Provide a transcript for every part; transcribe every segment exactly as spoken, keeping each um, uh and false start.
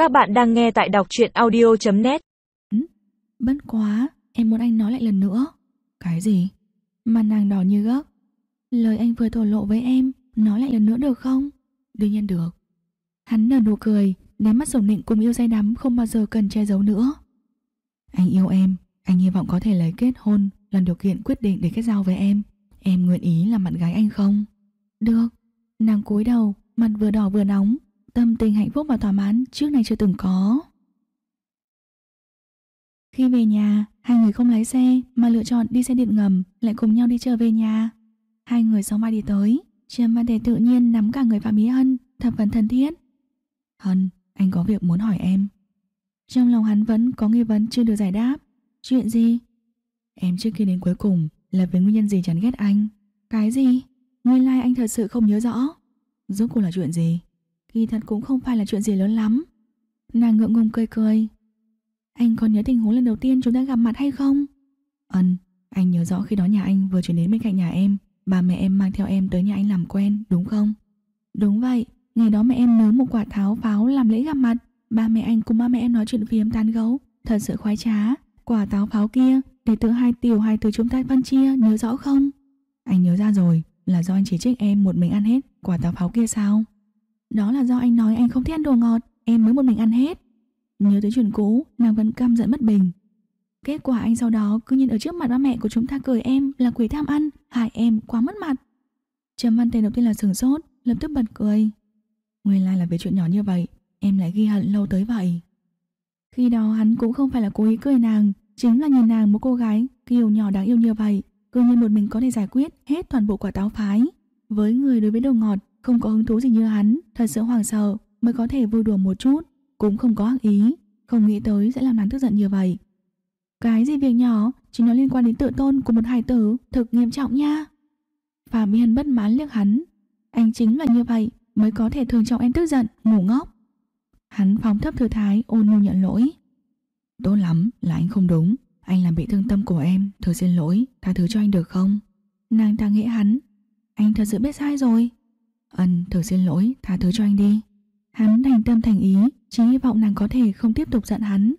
Các bạn đang nghe tại đọc truyện audio chấm net. Bất quá, em muốn anh nói lại lần nữa. Cái gì? Mặt nàng đỏ như gấc. Lời anh vừa thổ lộ với em, nói lại lần nữa được không? Đương nhiên được. Hắn nở nụ cười, ném mắt sủng nịnh cùng yêu say đắm không bao giờ cần che giấu nữa. Anh yêu em, anh hy vọng có thể lấy kết hôn làm điều kiện quyết định để kết giao với em. Em nguyện ý làm bạn gái anh không? Được. Nàng cúi đầu, mặt vừa đỏ vừa nóng, tâm tình hạnh phúc và thỏa mãn trước nay chưa từng có. Khi về nhà, hai người không lái xe mà lựa chọn đi xe điện ngầm, lại cùng nhau đi trở về nhà. Hai người sóng vai đi tới, Trầm Văn Đề tự nhiên nắm cả người Phạm Ý Hân, thập phần thân thiết. Hân, anh có việc muốn hỏi em. Trong lòng hắn vẫn có nghi vấn chưa được giải đáp. Chuyện gì? Em trước khi đến cuối cùng là vì nguyên nhân gì chán ghét anh? Cái gì? Nguyên lai anh thật sự không nhớ rõ. Rốt cuộc là chuyện gì? Kỳ thật cũng không phải là chuyện gì lớn lắm. Nàng ngượng ngùng cười cười. Anh còn nhớ tình huống lần đầu tiên chúng ta gặp mặt hay không? Ân, anh nhớ rõ khi đó nhà anh vừa chuyển đến bên cạnh nhà em, ba mẹ em mang theo em tới nhà anh làm quen, đúng không? Đúng vậy, ngày đó mẹ em nướng một quả tháo pháo làm lễ gặp mặt. Ba mẹ anh cùng ba mẹ em nói chuyện phiếm tán gẫu, thật sự khoái trá. Quả táo pháo kia để từ hai tiểu hai từ chúng ta phân chia, nhớ rõ không? Anh nhớ ra rồi, là do anh chỉ trích em một mình ăn hết quả táo pháo kia sao? Đó là do anh nói anh không thích ăn đồ ngọt, em mới một mình ăn hết. Nhớ tới chuyện cũ, nàng vẫn căm giận bất bình. Kết quả anh sau đó cứ nhìn ở trước mặt ba mẹ của chúng ta cười em là quỷ tham ăn, hại em quá mất mặt. Trầm Văn Tề đầu tiên là sửng sốt, lập tức bật cười. Nguyên lai là về chuyện nhỏ như vậy, em lại ghi hận lâu tới vậy. Khi đó hắn cũng không phải là cố ý cười nàng, chính là nhìn nàng một cô gái kiều nhỏ đáng yêu như vậy, cứ như một mình có thể giải quyết hết toàn bộ quả táo phái. Với người đối với đồ ngọt không có hứng thú gì như hắn, thật sự hoảng sợ mới có thể vui đùa một chút, cũng không có ác ý, không nghĩ tới sẽ làm nàng tức giận như vậy. Cái gì việc nhỏ, chỉ nó liên quan đến tự tôn của một hài tử, thực nghiêm trọng nha. Phạm Miên bất mãn liếc hắn. Anh chính là như vậy mới có thể thường trọng em tức giận, ngủ ngốc. Hắn phóng thấp thư thái ôn nhu nhận lỗi. Tốt lắm, là anh không đúng, anh làm bị thương tâm của em, thật xin lỗi, tha thứ cho anh được không? Nàng ta nghĩ hắn, anh thật sự biết sai rồi. Ân, thật xin lỗi, tha thứ cho anh đi. Hắn thành tâm thành ý, chỉ hy vọng nàng có thể không tiếp tục giận hắn.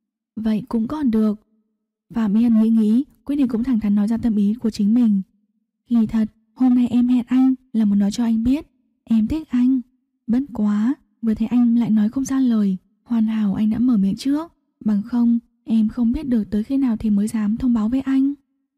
Vậy cũng còn được. Phạm Yên nghĩ nghĩ, quyết định cũng thẳng thắn nói ra tâm ý của chính mình. Kỳ thật, hôm nay em hẹn anh là muốn nói cho anh biết em thích anh. Bất quá, vừa thấy anh lại nói không ra lời, hoàn hảo anh đã mở miệng trước. Bằng không, em không biết được tới khi nào thì mới dám thông báo với anh.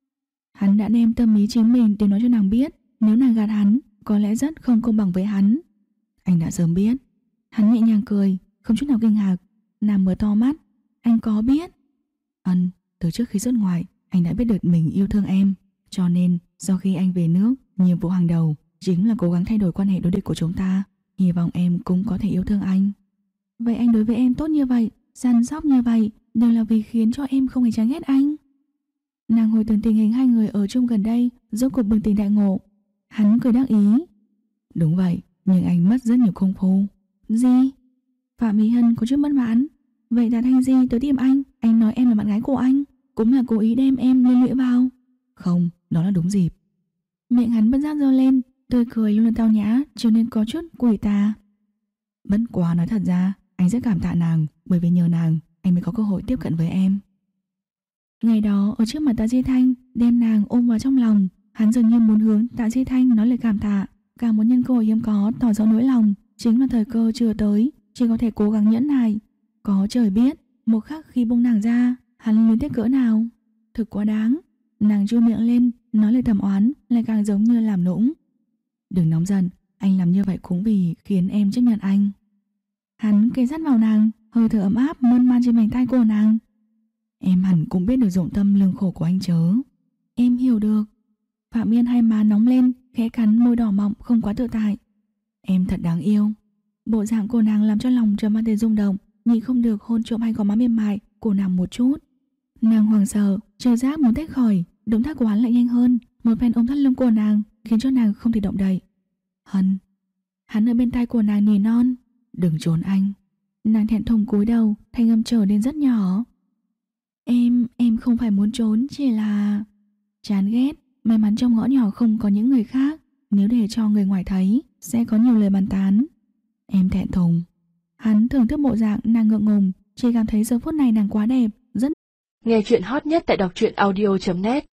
Hắn đã đem tâm ý chính mình để nói cho nàng biết. Nếu nàng gạt hắn, có lẽ rất không công bằng với hắn. Anh đã sớm biết. Hắn nhẹ nhàng cười, không chút nào kinh ngạc. Nàng mở to mắt. Anh có biết? Ân, từ trước khi xuất ngoại, anh đã biết được mình yêu thương em. Cho nên, sau khi anh về nước, nhiệm vụ hàng đầu chính là cố gắng thay đổi quan hệ đối địch của chúng ta. Hy vọng em cũng có thể yêu thương anh. Vậy anh đối với em tốt như vậy, săn sóc như vậy, đều là vì khiến cho em không hề chán ghét anh. Nàng hồi tưởng tình hình hai người ở chung gần đây, rốt cuộc bừng tỉnh đại ngộ. Hắn cười đắc ý. Đúng vậy, nhưng anh mất rất nhiều công phu. Gì? Phạm Mỹ Hân có chút bất mãn. Vậy đặt anh gì tới tìm anh? Anh nói em là bạn gái của anh, cũng là cố ý đem em liên lụy vào. Không, đó là đúng dịp. Miệng hắn bất giác giơ lên, tươi cười luôn là tao nhã, trở nên có chút quỷ tà. Bất quá nói thật ra, anh rất cảm tạ nàng, bởi vì nhờ nàng anh mới có cơ hội tiếp cận với em. Ngày đó ở trước mặt Tạ Di Thanh, đem nàng ôm vào trong lòng, hắn dường như muốn hướng Tạ Di Thanh nói lời cảm tạ, càng muốn nhân cơ hội hiếm có tỏ rõ nỗi lòng. Chính là thời cơ chưa tới, chỉ có thể cố gắng nhẫn nại. Có trời biết, một khắc khi buông nàng ra, hắn luyến tiếc cỡ nào. Thực quá đáng. Nàng chu miệng lên, nói lời thầm oán, lại càng giống như làm nũng. Đừng nóng giận, anh làm như vậy cũng vì khiến em chấp nhận anh. Hắn kề sát vào nàng, hơi thở ấm áp mơn man trên vành tay của nàng. Em hẳn cũng biết được dụng tâm lương khổ của anh chớ. Em hiểu được. Phạm Yên hai má nóng lên, khẽ cắn môi đỏ mọng không quá tự tại. Em thật đáng yêu. Bộ dạng của nàng làm cho lòng Trầm Văn Tề rung động, nhịn không được hôn trộm hai gò má mềm mại của nàng một chút. Nàng hoảng sợ, chờ giác muốn tách khỏi, động tác của hắn lại nhanh hơn, một phen ôm thắt lưng của nàng khiến cho nàng không thể động đậy. Hân. Hắn ở bên tai của nàng nỉ non. Đừng trốn anh. Nàng thẹn thùng cúi đầu, thanh âm trở nên rất nhỏ. Em, em không phải muốn trốn, chỉ là chán ghét. May mắn trong ngõ nhỏ không có những người khác, nếu để cho người ngoài thấy sẽ có nhiều lời bàn tán. Em thẹn thùng. Hắn thưởng thức bộ dạng nàng ngượng ngùng, chỉ cảm thấy giờ phút này nàng quá đẹp, rất. Nghe chuyện hot nhất tại đọc truyện audio chấm net.